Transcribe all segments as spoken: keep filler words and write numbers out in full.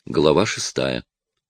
Глава шестая.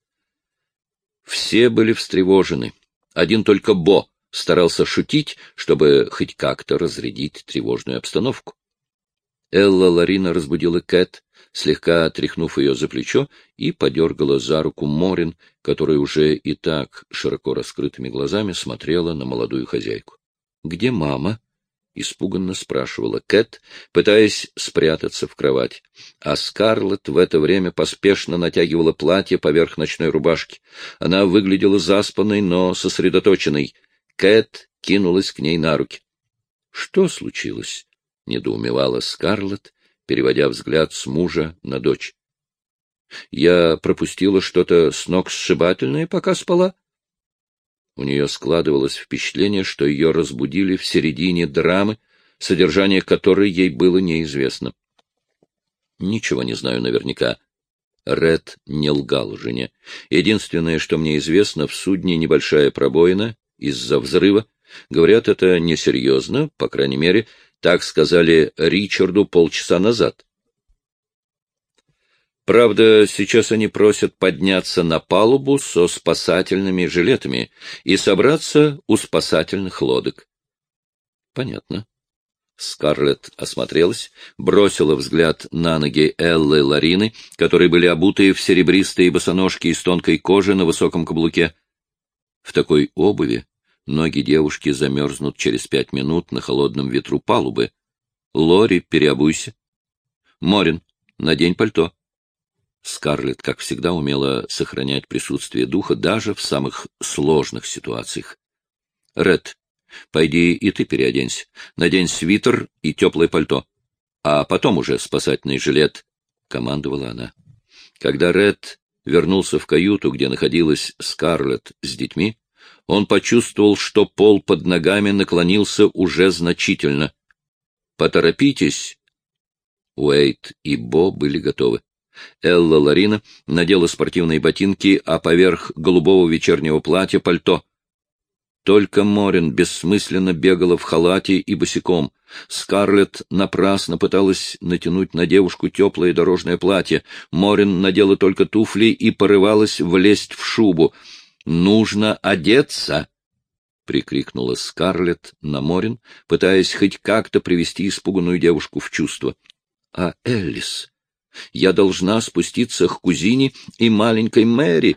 Все были встревожены. Один только Бо старался шутить, чтобы хоть как-то разрядить тревожную обстановку. Элла Ларина разбудила Кэт, слегка тряхнув ее за плечо, и подергала за руку Морин, которая уже и так широко раскрытыми глазами смотрела на молодую хозяйку. — Где мама? — испуганно спрашивала Кэт, пытаясь спрятаться в кровать. А Скарлетт в это время поспешно натягивала платье поверх ночной рубашки. Она выглядела заспанной, но сосредоточенной. Кэт кинулась к ней на руки. — Что случилось? — недоумевала Скарлетт, переводя взгляд с мужа на дочь. — Я пропустила что-то сногсшибательное, пока спала? У нее складывалось впечатление, что ее разбудили в середине драмы, содержание которой ей было неизвестно. — Ничего не знаю наверняка. Ред не лгал жене. Единственное, что мне известно, в судне небольшая пробоина из-за взрыва. Говорят, это несерьезно, по крайней мере, так сказали Ричарду полчаса назад. Правда, сейчас они просят подняться на палубу со спасательными жилетами и собраться у спасательных лодок. Понятно. Скарлетт осмотрелась, бросила взгляд на ноги Эллы Ларины, которые были обуты в серебристые босоножки из тонкой кожи на высоком каблуке. В такой обуви ноги девушки замерзнут через пять минут на холодном ветру палубы. Лори, переобуйся. Морин, надень пальто. Скарлетт, как всегда, умела сохранять присутствие духа даже в самых сложных ситуациях. — Ред, пойди и ты переоденься. Надень свитер и теплое пальто. А потом уже спасательный жилет, — командовала она. Когда Ред вернулся в каюту, где находилась Скарлетт с детьми, он почувствовал, что пол под ногами наклонился уже значительно. — Поторопитесь! Уэйд и Бо были готовы. Элла Ларина надела спортивные ботинки, а поверх голубого вечернего платья пальто. Только Морин бессмысленно бегала в халате и босиком. Скарлетт напрасно пыталась натянуть на девушку теплое дорожное платье. Морин надела только туфли и порывалась влезть в шубу. «Нужно одеться!» — прикрикнула Скарлетт на Морин, пытаясь хоть как-то привести испуганную девушку в чувство. «А Эллис? Я должна спуститься к кузине и маленькой Мэри!»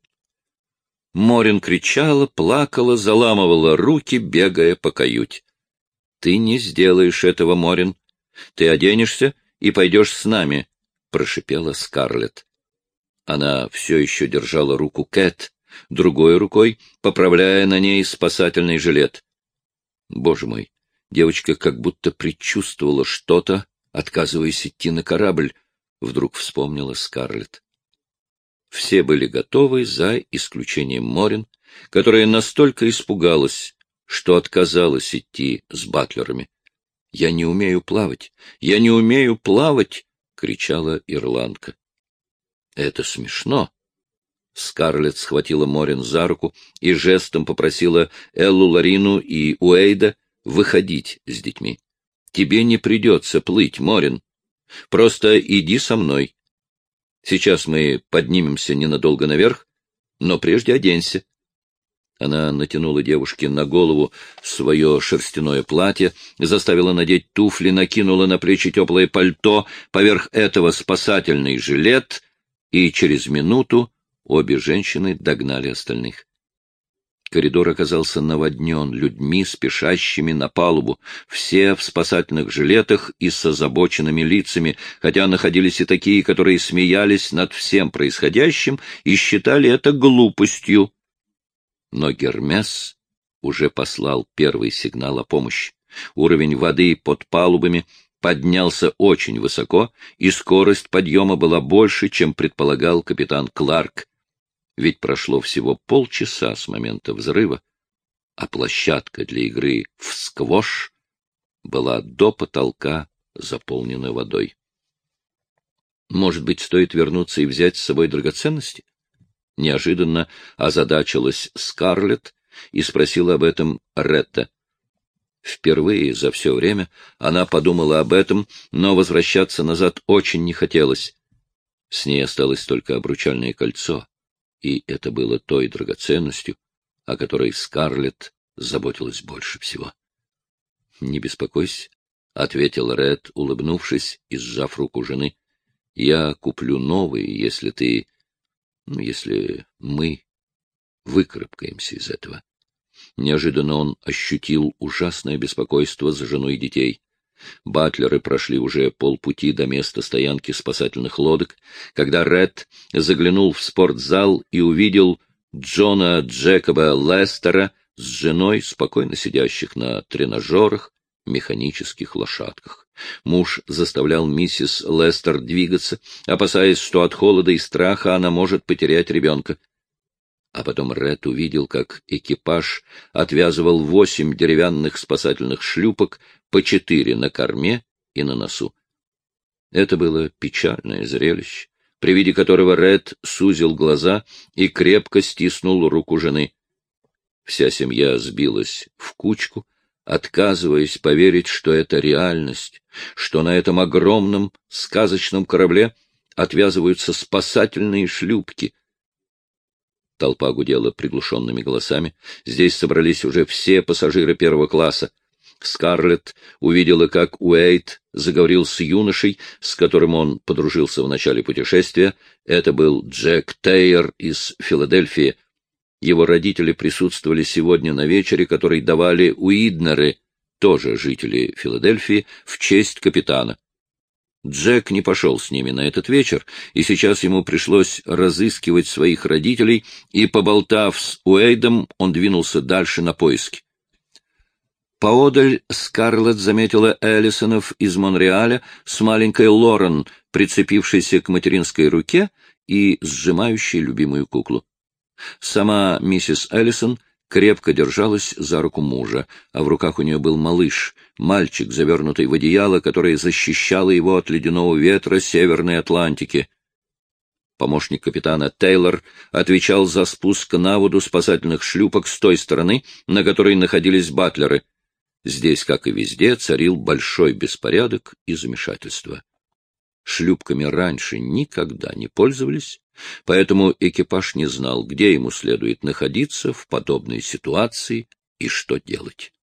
Морин кричала, плакала, заламывала руки, бегая по каюте. — Ты не сделаешь этого, Морин. Ты оденешься и пойдешь с нами, — прошипела Скарлетт. Она все еще держала руку Кэт, другой рукой поправляя на ней спасательный жилет. Боже мой, девочка как будто предчувствовала что-то, отказываясь идти на корабль, — вдруг вспомнила Скарлетт. Все были готовы, за исключением Морин, которая настолько испугалась, что отказалась идти с батлерами. — Я не умею плавать! Я не умею плавать! — кричала ирландка. — Это смешно! Скарлетт схватила Морин за руку и жестом попросила Эллу Ларину и Уэйда выходить с детьми. — Тебе не придется плыть, Морин. Просто иди со мной. Сейчас мы поднимемся ненадолго наверх, но прежде оденься. Она натянула девушке на голову свое шерстяное платье, заставила надеть туфли, накинула на плечи теплое пальто, поверх этого спасательный жилет, и через минуту обе женщины догнали остальных. Коридор оказался наводнен людьми, спешащими на палубу, все в спасательных жилетах и с озабоченными лицами, хотя находились и такие, которые смеялись над всем происходящим и считали это глупостью. Но Гермес уже послал первый сигнал о помощи. Уровень воды под палубами поднялся очень высоко, и скорость подъема была больше, чем предполагал капитан Кларк. Ведь прошло всего полчаса с момента взрыва, а площадка для игры в сквош была до потолка заполнена водой. Может быть, стоит вернуться и взять с собой драгоценности? Неожиданно озадачилась Скарлетт и спросила об этом Ретта. Впервые за все время она подумала об этом, но возвращаться назад очень не хотелось. С ней осталось только обручальное кольцо, и это было той драгоценностью, о которой Скарлетт заботилась больше всего. — Не беспокойся, — ответил Ред, улыбнувшись и сжав руку жены. — Я куплю новые, если ты... ну, если мы выкарабкаемся из этого. Неожиданно он ощутил ужасное беспокойство за жену и детей. Батлеры прошли уже полпути до места стоянки спасательных лодок, когда Ред заглянул в спортзал и увидел Джона Джекоба Лестера с женой, спокойно сидящих на тренажерах, механических лошадках. Муж заставлял миссис Лестер двигаться, опасаясь, что от холода и страха она может потерять ребенка. А потом Ред увидел, как экипаж отвязывал восемь деревянных спасательных шлюпок, по четыре на корме и на носу. Это было печальное зрелище, при виде которого Ред сузил глаза и крепко стиснул руку жены. Вся семья сбилась в кучку, отказываясь поверить, что это реальность, что на этом огромном сказочном корабле отвязываются спасательные шлюпки. Толпа гудела приглушенными голосами. Здесь собрались уже все пассажиры первого класса. Скарлетт увидела, как Уэйд заговорил с юношей, с которым он подружился в начале путешествия. Это был Джек Тейер из Филадельфии. Его родители присутствовали сегодня на вечере, который давали Уиднеры, тоже жители Филадельфии, в честь капитана. Джек не пошел с ними на этот вечер, и сейчас ему пришлось разыскивать своих родителей, и, поболтав с Уэйдом, он двинулся дальше на поиски. Поодаль Скарлетт заметила Эллисонов из Монреаля с маленькой Лорен, прицепившейся к материнской руке и сжимающей любимую куклу. Сама миссис Эллисон крепко держалась за руку мужа, а в руках у нее был малыш, мальчик, завернутый в одеяло, которое защищало его от ледяного ветра Северной Атлантики. Помощник капитана Тейлор отвечал за спуск на воду спасательных шлюпок с той стороны, на которой находились батлеры. Здесь, как и везде, царил большой беспорядок и замешательство. Шлюпками раньше никогда не пользовались, поэтому экипаж не знал, где ему следует находиться в подобной ситуации и что делать.